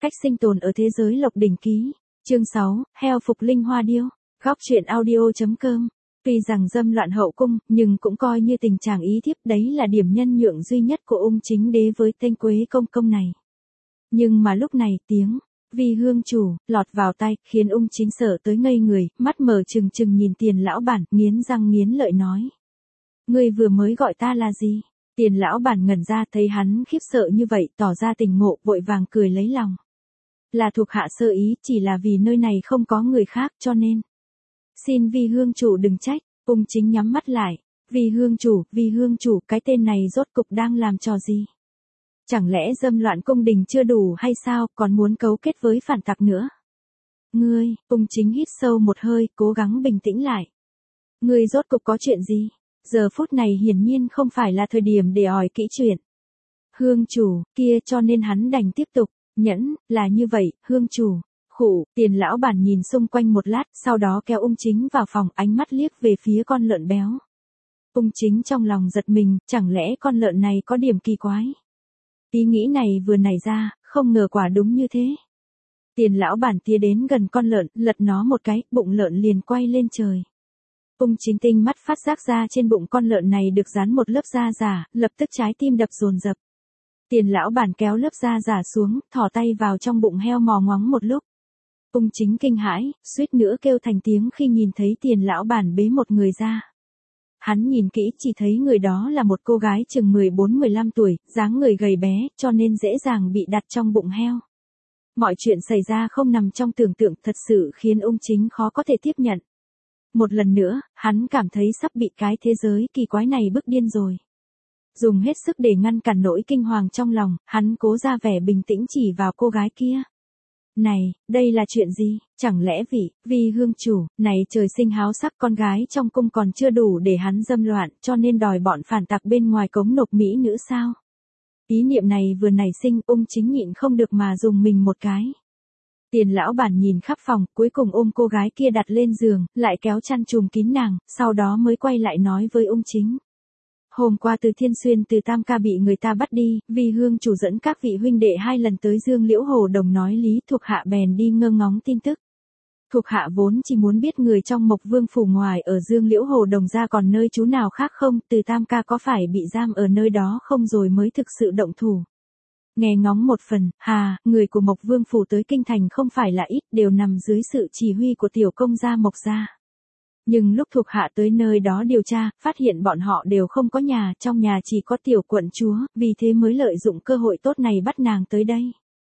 Cách sinh tồn ở thế giới Lộc Đỉnh Ký. Chương 6, heo phục linh hoa điêu. Góc truyện audio.com. Tuy rằng dâm loạn hậu cung, nhưng cũng coi như tình trạng ý thiếp, đấy là điểm nhân nhượng duy nhất của ung chính đế với tên Quế công công này. Nhưng mà lúc này tiếng vì hương chủ lọt vào tai, khiến ung chính sợ tới ngây người, mắt mở trừng trừng nhìn Tiền lão bản, nghiến răng nghiến lợi nói: "Ngươi vừa mới gọi ta là gì?" Tiền lão bản ngẩn ra, thấy hắn khiếp sợ như vậy, tỏ ra tỉnh ngộ, vội vàng cười lấy lòng: "Là thuộc hạ sơ ý, chỉ là vì nơi này không có người khác cho nên. Xin vi hương chủ đừng trách." Ung chính nhắm mắt lại: vi hương chủ, cái tên này rốt cục đang làm trò gì? Chẳng lẽ dâm loạn cung đình chưa đủ hay sao, còn muốn cấu kết với phản tặc nữa? Ngươi, ung chính hít sâu một hơi, cố gắng bình tĩnh lại. Ngươi rốt cục có chuyện gì? Giờ phút này hiển nhiên không phải là thời điểm để hỏi kỹ chuyện. Hương chủ, kia cho nên hắn đành tiếp tục, nhẫn, là như vậy, hương chủ. Khụ, Tiền lão bản nhìn xung quanh một lát, sau đó kéo ung chính vào phòng, ánh mắt liếc về phía con lợn béo. Ung chính trong lòng giật mình, chẳng lẽ con lợn này có điểm kỳ quái? Ý nghĩ này vừa nảy ra, không ngờ quả đúng như thế. Tiền lão bản tiến đến gần con lợn, lật nó một cái, bụng lợn liền quay lên trời. Ung chính tinh mắt phát giác ra trên bụng con lợn này được dán một lớp da giả, lập tức trái tim đập dồn dập. Tiền lão bản kéo lớp da giả xuống, thò tay vào trong bụng heo mò ngoắng một lúc. Ung chính kinh hãi, suýt nữa kêu thành tiếng khi nhìn thấy Tiền lão bản bế một người ra. Hắn nhìn kỹ chỉ thấy người đó là một cô gái chừng 14-15 tuổi, dáng người gầy bé, cho nên dễ dàng bị đặt trong bụng heo. Mọi chuyện xảy ra không nằm trong tưởng tượng, thật sự khiến ung chính khó có thể tiếp nhận. Một lần nữa, hắn cảm thấy sắp bị cái thế giới kỳ quái này bức điên rồi. Dùng hết sức để ngăn cản nỗi kinh hoàng trong lòng, hắn cố ra vẻ bình tĩnh chỉ vào cô gái kia. Này, đây là chuyện gì? Chẳng lẽ vì hương chủ, này trời sinh háo sắc, con gái trong cung còn chưa đủ để hắn dâm loạn, cho nên đòi bọn phản tặc bên ngoài cống nộp mỹ nữ sao? Ý niệm này vừa nảy sinh, ung chính nhịn không được mà dùng mình một cái. Tiền lão bản nhìn khắp phòng, cuối cùng ôm cô gái kia đặt lên giường, lại kéo chăn trùm kín nàng, sau đó mới quay lại nói với ung chính. Hôm qua Từ Thiên Xuyên từ Tam Ca bị người ta bắt đi, vì hương chủ dẫn các vị huynh đệ 2 lần tới Dương Liễu Hồ Đồng nói lý, thuộc hạ bèn đi ngơ ngóng tin tức. Thuộc hạ vốn chỉ muốn biết người trong Mộc Vương phủ ngoài ở Dương Liễu Hồ Đồng ra còn nơi trú nào khác không, Từ Tam Ca có phải bị giam ở nơi đó không rồi mới thực sự động thủ. Nghe ngóng một phần, người của Mộc Vương phủ tới kinh thành không phải là ít, đều nằm dưới sự chỉ huy của tiểu công gia Mộc gia. Nhưng lúc thuộc hạ tới nơi đó điều tra, phát hiện bọn họ đều không có nhà, trong nhà chỉ có tiểu quận chúa, vì thế mới lợi dụng cơ hội tốt này bắt nàng tới đây.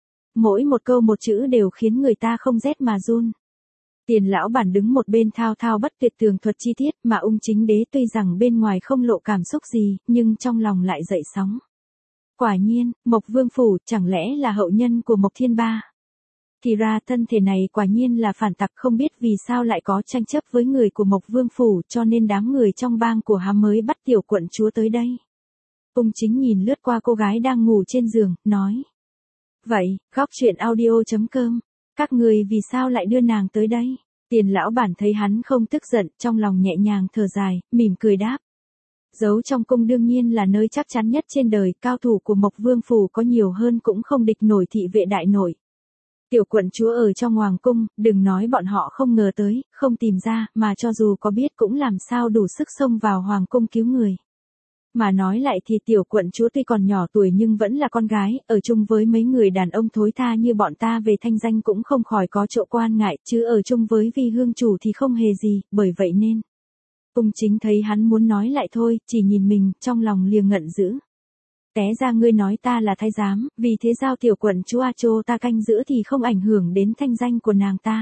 Mỗi một câu một chữ đều khiến người ta không rét mà run. Tiền lão bản đứng một bên thao thao bất tuyệt tường thuật chi tiết, mà ung chính đế tuy rằng bên ngoài không lộ cảm xúc gì, nhưng trong lòng lại dậy sóng. Quả nhiên, Mộc Vương phủ chẳng lẽ là hậu nhân của Mộc Thiên Ba? Thì ra thân thể này quả nhiên là phản tặc, không biết vì sao lại có tranh chấp với người của Mộc Vương phủ, cho nên đám người trong bang của hắn mới bắt tiểu quận chúa tới đây. Ung chính nhìn lướt qua cô gái đang ngủ trên giường, nói: "Vậy, góc truyện audio.com, các người vì sao lại đưa nàng tới đây?" Tiền lão bản thấy hắn không tức giận, trong lòng nhẹ nhàng thở dài, mỉm cười đáp: "Giấu trong cung đương nhiên là nơi chắc chắn nhất trên đời, cao thủ của Mộc Vương phủ có nhiều hơn cũng không địch nổi thị vệ đại nội. Tiểu quận chúa ở trong hoàng cung, đừng nói bọn họ không ngờ tới, không tìm ra, mà cho dù có biết cũng làm sao đủ sức xông vào hoàng cung cứu người. Mà nói lại thì tiểu quận chúa tuy còn nhỏ tuổi nhưng vẫn là con gái, ở chung với mấy người đàn ông thối tha như bọn ta về thanh danh cũng không khỏi có chỗ quan ngại, chứ ở chung với vi hương chủ thì không hề gì, bởi vậy nên." Ung chính thấy hắn muốn nói lại thôi, chỉ nhìn mình, trong lòng liền ngận dữ. "Té ra ngươi nói ta là thái giám, vì thế giao tiểu quận chúa A Chô ta canh giữ thì không ảnh hưởng đến thanh danh của nàng ta."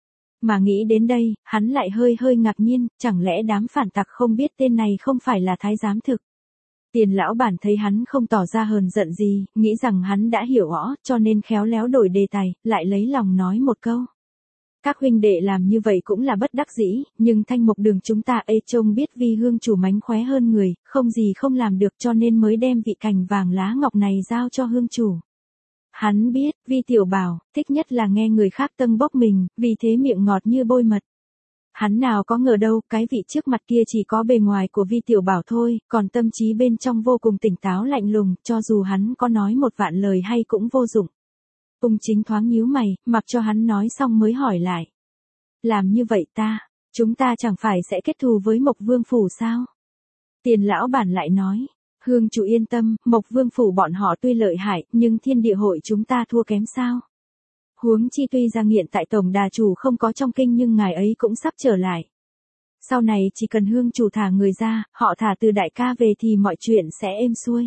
Mà nghĩ đến đây, hắn lại hơi ngạc nhiên, chẳng lẽ đám phản tặc không biết tên này không phải là thái giám thực? Tiền lão bản thấy hắn không tỏ ra hờn giận gì, nghĩ rằng hắn đã hiểu rõ, cho nên khéo léo đổi đề tài, lại lấy lòng nói một câu. "Các huynh đệ làm như vậy cũng là bất đắc dĩ, nhưng Thanh Mộc Đường chúng ta trông biết vi hương chủ mánh khóe hơn người, không gì không làm được cho nên mới đem vị cành vàng lá ngọc này giao cho hương chủ." Hắn biết, Vi tiểu bảo, thích nhất là nghe người khác tâng bốc mình, vì thế miệng ngọt như bôi mật. Hắn nào có ngờ đâu, cái vị trước mặt kia chỉ có bề ngoài của Vi tiểu bảo thôi, còn tâm trí bên trong vô cùng tỉnh táo lạnh lùng, cho dù hắn có nói một vạn lời hay cũng vô dụng. Ung Chính thoáng nhíu mày, mặc cho hắn nói xong mới hỏi lại. Làm như vậy chúng ta chẳng phải sẽ kết thù với Mộc Vương Phủ sao? Tiền lão bản lại nói, Hương chủ yên tâm, Mộc Vương Phủ bọn họ tuy lợi hại, nhưng thiên địa hội chúng ta thua kém sao? Huống chi tuy Giang Nghiện tại tổng đà chủ không có trong kinh nhưng ngài ấy cũng sắp trở lại. Sau này chỉ cần Hương chủ thả người ra, họ thả từ đại ca về thì mọi chuyện sẽ êm xuôi.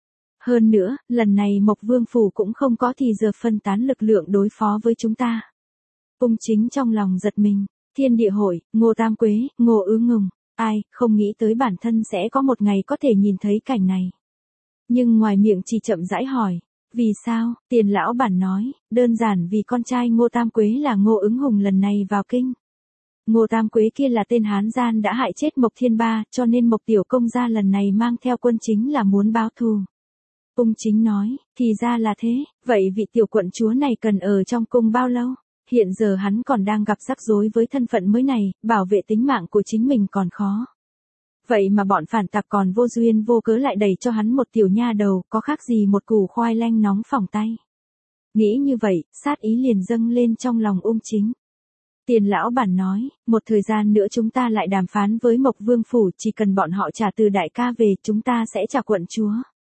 Hơn nữa, lần này Mộc Vương Phủ cũng không có thì giờ phân tán lực lượng đối phó với chúng ta. Ung Chính trong lòng giật mình, thiên địa hội, Ngô Tam Quế, Ngô Ứ Ngùng, ai, không nghĩ tới bản thân sẽ có một ngày có thể nhìn thấy cảnh này. Nhưng ngoài miệng chỉ chậm rãi hỏi, vì sao? Tiền lão bản nói, đơn giản vì con trai Ngô Tam Quế là Ngô Ứng Hùng lần này vào kinh. Ngô Tam Quế kia là tên hán gian đã hại chết Mộc Thiên Ba, cho nên Mộc Tiểu Công gia lần này mang theo quân chính là muốn báo thù. Ung Chính nói, thì ra là thế, vậy vị tiểu quận chúa này cần ở trong cung bao lâu? Hiện giờ hắn còn đang gặp rắc rối với thân phận mới này, bảo vệ tính mạng của chính mình còn khó. Vậy mà bọn phản tặc còn vô duyên vô cớ lại đẩy cho hắn một tiểu nha đầu, có khác gì một củ khoai lang nóng phỏng tay. Nghĩ như vậy, sát ý liền dâng lên trong lòng Ung Chính. Tiền lão bản nói, một thời gian nữa chúng ta lại đàm phán với Mộc Vương Phủ, chỉ cần bọn họ trả từ đại ca về chúng ta sẽ trả quận chúa.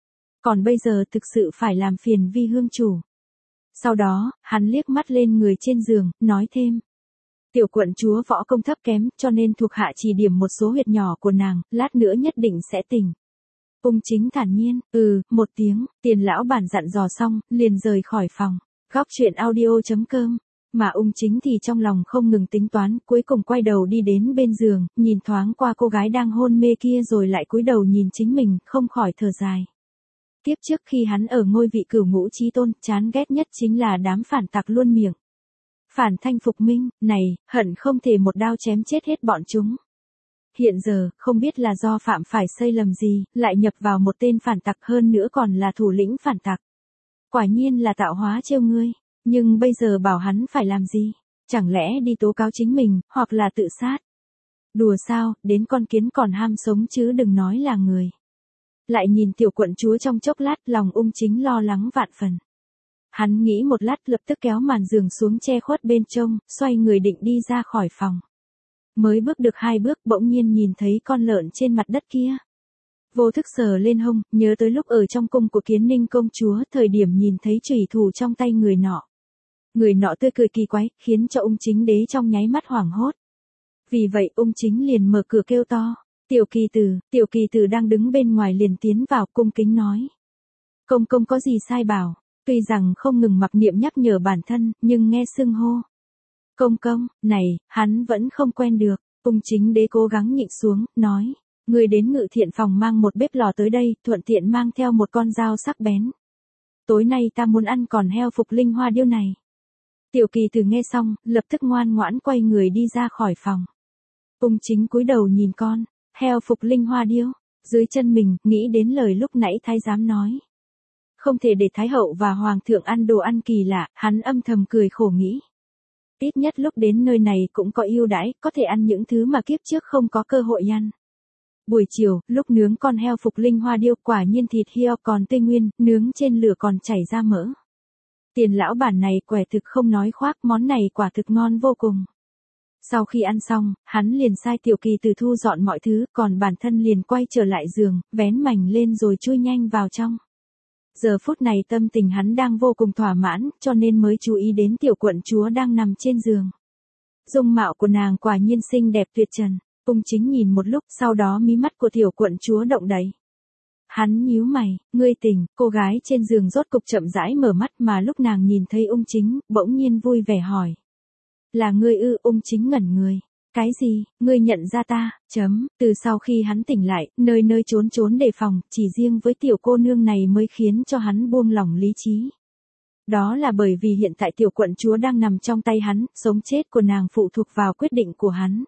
Còn bây giờ thực sự phải làm phiền Vi Hương chủ. Sau đó, hắn liếc mắt lên người trên giường, nói thêm. Tiểu quận chúa võ công thấp kém, cho nên thuộc hạ chỉ điểm một số huyệt nhỏ của nàng, lát nữa nhất định sẽ tỉnh. Ung Chính thản nhiên, một tiếng, tiền lão bản dặn dò xong, liền rời khỏi phòng. Góc truyện audio.com. Mà Ung Chính thì trong lòng không ngừng tính toán, cuối cùng quay đầu đi đến bên giường, nhìn thoáng qua cô gái đang hôn mê kia rồi lại cúi đầu nhìn chính mình, không khỏi thở dài. Tiếp trước khi hắn ở ngôi vị cửu ngũ chí tôn, chán ghét nhất chính là đám phản tặc luôn miệng. Phản thanh phục minh, này, hận không thể một đao chém chết hết bọn chúng. Hiện giờ, không biết là do phạm phải sai lầm gì, lại nhập vào một tên phản tặc hơn nữa còn là thủ lĩnh phản tặc. Quả nhiên là tạo hóa trêu ngươi, nhưng bây giờ bảo hắn phải làm gì? Chẳng lẽ đi tố cáo chính mình, hoặc là tự sát? Đùa sao, đến con kiến còn ham sống chứ đừng nói là người. Lại nhìn tiểu quận chúa trong chốc lát, lòng Ung Chính lo lắng vạn phần. Hắn nghĩ một lát lập tức kéo màn giường xuống che khuất bên trông, xoay người định đi ra khỏi phòng. Mới bước được 2 bước bỗng nhiên nhìn thấy con lợn trên mặt đất kia. Vô thức sờ lên hông, nhớ tới lúc ở trong cung của Kiến Ninh công chúa, thời điểm nhìn thấy chủy thủ trong tay người nọ. Người nọ tươi cười kỳ quái, khiến cho Ung Chính đế trong nháy mắt hoảng hốt. Vì vậy Ung Chính liền mở cửa kêu to. Tiểu kỳ tử đang đứng bên ngoài liền tiến vào cung kính nói. Công công có gì sai bảo, tuy rằng không ngừng mặc niệm nhắc nhở bản thân, nhưng nghe xưng hô. Công công, này, hắn vẫn không quen được, Ung Chính đế cố gắng nhịn xuống, nói. Người đến Ngự Thiện phòng mang một bếp lò tới đây, thuận tiện mang theo một con dao sắc bén. Tối nay ta muốn ăn còn heo Phục Linh Hoa Điêu này. Tiểu kỳ tử nghe xong, lập tức ngoan ngoãn quay người đi ra khỏi phòng. Ung Chính cúi đầu nhìn con. Heo Phục Linh Hoa Điêu, dưới chân mình, nghĩ đến lời lúc nãy thái giám nói. Không thể để thái hậu và hoàng thượng ăn đồ ăn kỳ lạ, hắn âm thầm cười khổ nghĩ. Ít nhất lúc đến nơi này cũng có ưu đãi, có thể ăn những thứ mà kiếp trước không có cơ hội ăn. Buổi chiều, lúc nướng con heo Phục Linh Hoa Điêu, quả nhiên thịt heo còn tươi nguyên, nướng trên lửa còn chảy ra mỡ. Tiền lão bản này quẻ thực không nói khoác, món này quả thực ngon vô cùng. Sau khi ăn xong, hắn liền sai tiểu kỳ tử thu dọn mọi thứ, còn bản thân liền quay trở lại giường, vén mành lên rồi chui nhanh vào trong. Giờ phút này tâm tình hắn đang vô cùng thỏa mãn, cho nên mới chú ý đến tiểu quận chúa đang nằm trên giường. Dung mạo của nàng quả nhiên xinh đẹp tuyệt trần. Ung Chính nhìn một lúc, sau đó mí mắt của tiểu quận chúa động đậy. Hắn nhíu mày, ngươi tỉnh, cô gái trên giường rốt cục chậm rãi mở mắt mà lúc nàng nhìn thấy Ung Chính, bỗng nhiên vui vẻ hỏi. Là ngươi ư? Ung Chính ngẩn người. Cái gì, ngươi nhận ra ta? Từ sau khi hắn tỉnh lại, nơi nơi trốn trốn đề phòng, chỉ riêng với tiểu cô nương này mới khiến cho hắn buông lỏng lý trí. Đó là bởi vì hiện tại tiểu quận chúa đang nằm trong tay hắn, sống chết của nàng phụ thuộc vào quyết định của hắn.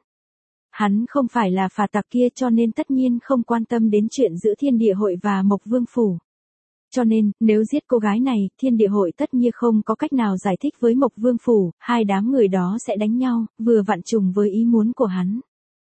Hắn không phải là phà tặc kia cho nên tất nhiên không quan tâm đến chuyện giữa Thiên Địa Hội và Mộc Vương Phủ. Cho nên, nếu giết cô gái này, Thiên Địa Hội tất nhiên không có cách nào giải thích với Mộc Vương Phủ, hai đám người đó sẽ đánh nhau, vừa vặn trùng với ý muốn của hắn.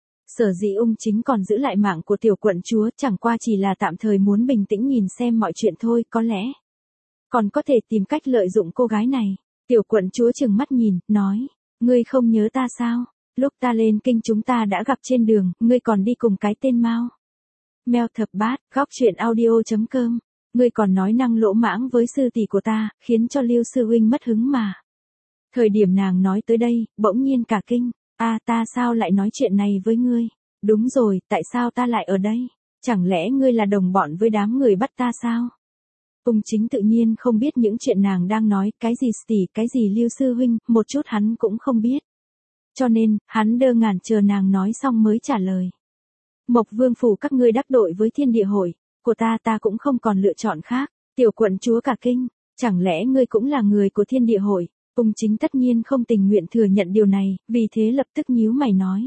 Sở dĩ Ung Chính còn giữ lại mạng của tiểu quận chúa chẳng qua chỉ là tạm thời muốn bình tĩnh nhìn xem mọi chuyện thôi, có lẽ. còn có thể tìm cách lợi dụng cô gái này. Tiểu quận chúa trừng mắt nhìn, nói, ngươi không nhớ ta sao? Lúc ta lên kinh chúng ta đã gặp trên đường, ngươi còn đi cùng cái tên Mao. Mèo thập bát, góc chuyện audio.com. Ngươi còn nói năng lỗ mãng với sư tỷ của ta, khiến cho Lưu sư huynh mất hứng mà. Thời điểm nàng nói tới đây, bỗng nhiên cả kinh, ta sao lại nói chuyện này với ngươi? Đúng rồi, tại sao ta lại ở đây? Chẳng lẽ ngươi là đồng bọn với đám người bắt ta sao? Ung Chính tự nhiên không biết những chuyện nàng đang nói, cái gì tỷ, cái gì Lưu sư huynh, một chút hắn cũng không biết. Cho nên, hắn đơ ngẩn chờ nàng nói xong mới trả lời. Mộc Vương phủ các ngươi đắc tội với Thiên Địa hội, của ta cũng không còn lựa chọn khác. Tiểu quận chúa cả kinh, chẳng lẽ ngươi cũng là người của Thiên Địa hội? Ung Chính tất nhiên không tình nguyện thừa nhận điều này, vì thế lập tức nhíu mày nói.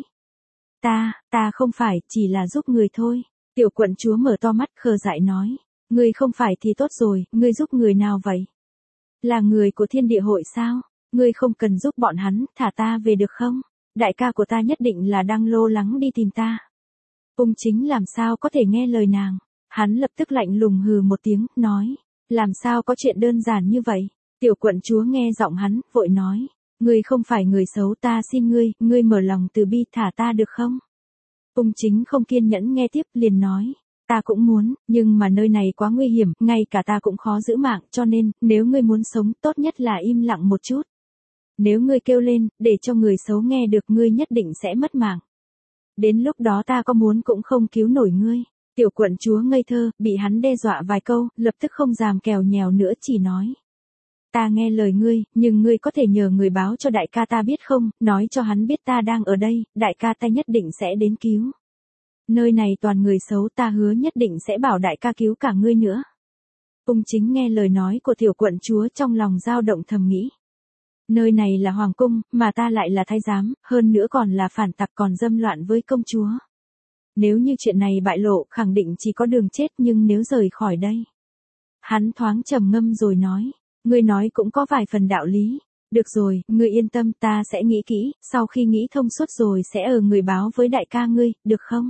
Ta không phải, chỉ là giúp người thôi. Tiểu quận chúa mở to mắt khờ dại nói. Ngươi không phải thì tốt rồi, ngươi giúp người nào vậy? Là người của Thiên Địa hội sao? Ngươi không cần giúp bọn hắn, thả ta về được không? Đại ca của ta nhất định là đang lo lắng đi tìm ta. Ung Chính làm sao có thể nghe lời nàng? Hắn lập tức lạnh lùng hừ một tiếng, nói. Làm sao có chuyện đơn giản như vậy? Tiểu quận chúa nghe giọng hắn, vội nói. Ngươi không phải người xấu, ta xin ngươi mở lòng từ bi thả ta được không? Ung Chính không kiên nhẫn nghe tiếp, liền nói. Ta cũng muốn, nhưng mà nơi này quá nguy hiểm, ngay cả ta cũng khó giữ mạng, cho nên, nếu ngươi muốn sống, tốt nhất là im lặng một chút. Nếu ngươi kêu lên, để cho người xấu nghe được, ngươi nhất định sẽ mất mạng. Đến lúc đó ta có muốn cũng không cứu nổi ngươi. Tiểu quận chúa ngây thơ, bị hắn đe dọa vài câu, lập tức không dám kèo nhèo nữa, chỉ nói. Ta nghe lời ngươi, nhưng ngươi có thể nhờ người báo cho đại ca ta biết không, nói cho hắn biết ta đang ở đây, đại ca ta nhất định sẽ đến cứu. Nơi này toàn người xấu, ta hứa nhất định sẽ bảo đại ca cứu cả ngươi nữa. Ung Chính nghe lời nói của tiểu quận chúa trong lòng dao động thầm nghĩ. Nơi này là hoàng cung, mà ta lại là thái giám, hơn nữa còn là phản tặc còn dâm loạn với công chúa. Nếu như chuyện này bại lộ, khẳng định chỉ có đường chết, nhưng nếu rời khỏi đây. Hắn thoáng trầm ngâm rồi nói, ngươi nói cũng có vài phần đạo lý. Được rồi, ngươi yên tâm, ta sẽ nghĩ kỹ, sau khi nghĩ thông suốt rồi sẽ ở người báo với đại ca ngươi, được không?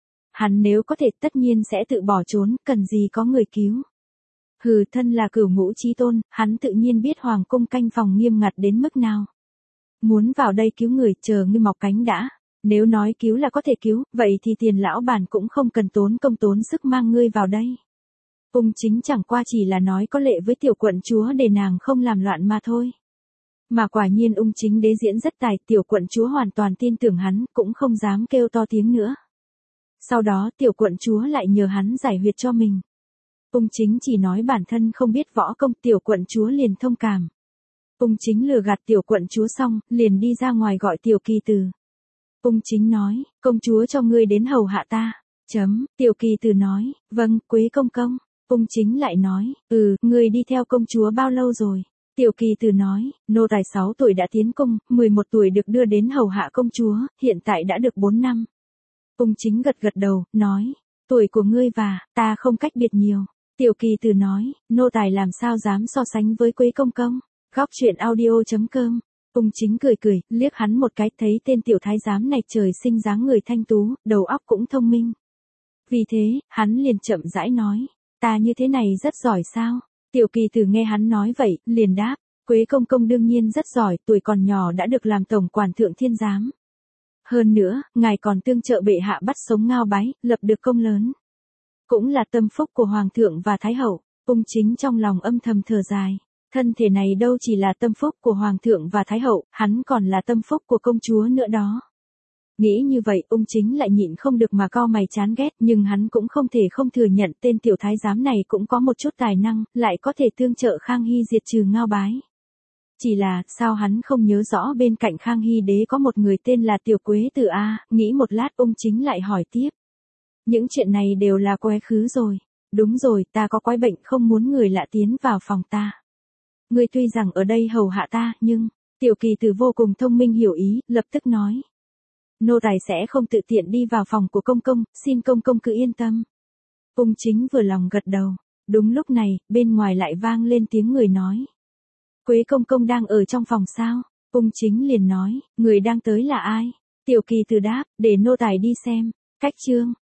Hắn nếu có thể tất nhiên sẽ tự bỏ trốn, cần gì có người cứu. Hừ, thân là cửu ngũ chí tôn, hắn tự nhiên biết hoàng cung canh phòng nghiêm ngặt đến mức nào. Muốn vào đây cứu người, chờ ngươi mọc cánh đã. Nếu nói cứu là có thể cứu, vậy thì tiền lão bản cũng không cần tốn công tốn sức mang ngươi vào đây. Ung Chính chẳng qua chỉ là nói có lệ với tiểu quận chúa để nàng không làm loạn mà thôi. Mà quả nhiên Ung Chính đế diễn rất tài, tiểu quận chúa hoàn toàn tin tưởng hắn, cũng không dám kêu to tiếng nữa. Sau đó tiểu quận chúa lại nhờ hắn giải huyệt cho mình. Ung Chính chỉ nói bản thân không biết võ công, tiểu quận chúa liền thông cảm. Ung Chính lừa gạt tiểu quận chúa xong, liền đi ra ngoài gọi Tiểu Kỳ Từ. Ung Chính nói, công chúa cho ngươi đến hầu hạ ta. Tiểu Kỳ Từ nói, vâng, Quế công công. Ung Chính lại nói, ngươi đi theo công chúa bao lâu rồi? Tiểu Kỳ Từ nói, nô tài 6 tuổi đã tiến cung, 11 tuổi được đưa đến hầu hạ công chúa, hiện tại đã được 4 năm. Ung Chính gật gật đầu, nói, tuổi của ngươi và ta không cách biệt nhiều. Tiểu Kỳ Từ nói, nô tài làm sao dám so sánh với Quế công công. Góc chuyện audio.com. Ung Chính cười, liếc hắn một cái, thấy tên tiểu thái giám này trời sinh dáng người thanh tú, đầu óc cũng thông minh. Vì thế, hắn liền chậm rãi nói, ta như thế này rất giỏi sao? Tiểu Kỳ Từ nghe hắn nói vậy, liền đáp, Quế công công đương nhiên rất giỏi, tuổi còn nhỏ đã được làm tổng quản thượng thiên giám. Hơn nữa, ngài còn tương trợ bệ hạ bắt sống Ngao Bái, lập được công lớn. Cũng là tâm phúc của hoàng thượng và thái hậu. Ung Chính trong lòng âm thầm thở dài. Thân thể này đâu chỉ là tâm phúc của hoàng thượng và thái hậu, hắn còn là tâm phúc của công chúa nữa đó. Nghĩ như vậy, Ung Chính lại nhịn không được mà cau mày chán ghét, nhưng hắn cũng không thể không thừa nhận tên tiểu thái giám này cũng có một chút tài năng, lại có thể tương trợ Khang Hy diệt trừ Ngao Bái. Chỉ là, sao hắn không nhớ rõ bên cạnh Khang Hy đế có một người tên là Tiểu Quế Từ a? Nghĩ một lát Ung Chính lại hỏi tiếp. Những chuyện này đều là quá khứ rồi. Đúng rồi, ta có quái bệnh không muốn người lạ tiến vào phòng ta. Ngươi tuy rằng ở đây hầu hạ ta, nhưng, Tiểu Kỳ Từ vô cùng thông minh hiểu ý, lập tức nói. Nô tài sẽ không tự tiện đi vào phòng của công công, xin công công cứ yên tâm. Ung Chính vừa lòng gật đầu. Đúng lúc này, bên ngoài lại vang lên tiếng người nói. Quế công công đang ở trong phòng sao? Ung Chính liền nói, người đang tới là ai? Tiểu Kỳ Từ đáp, để nô tài đi xem. Cách chương.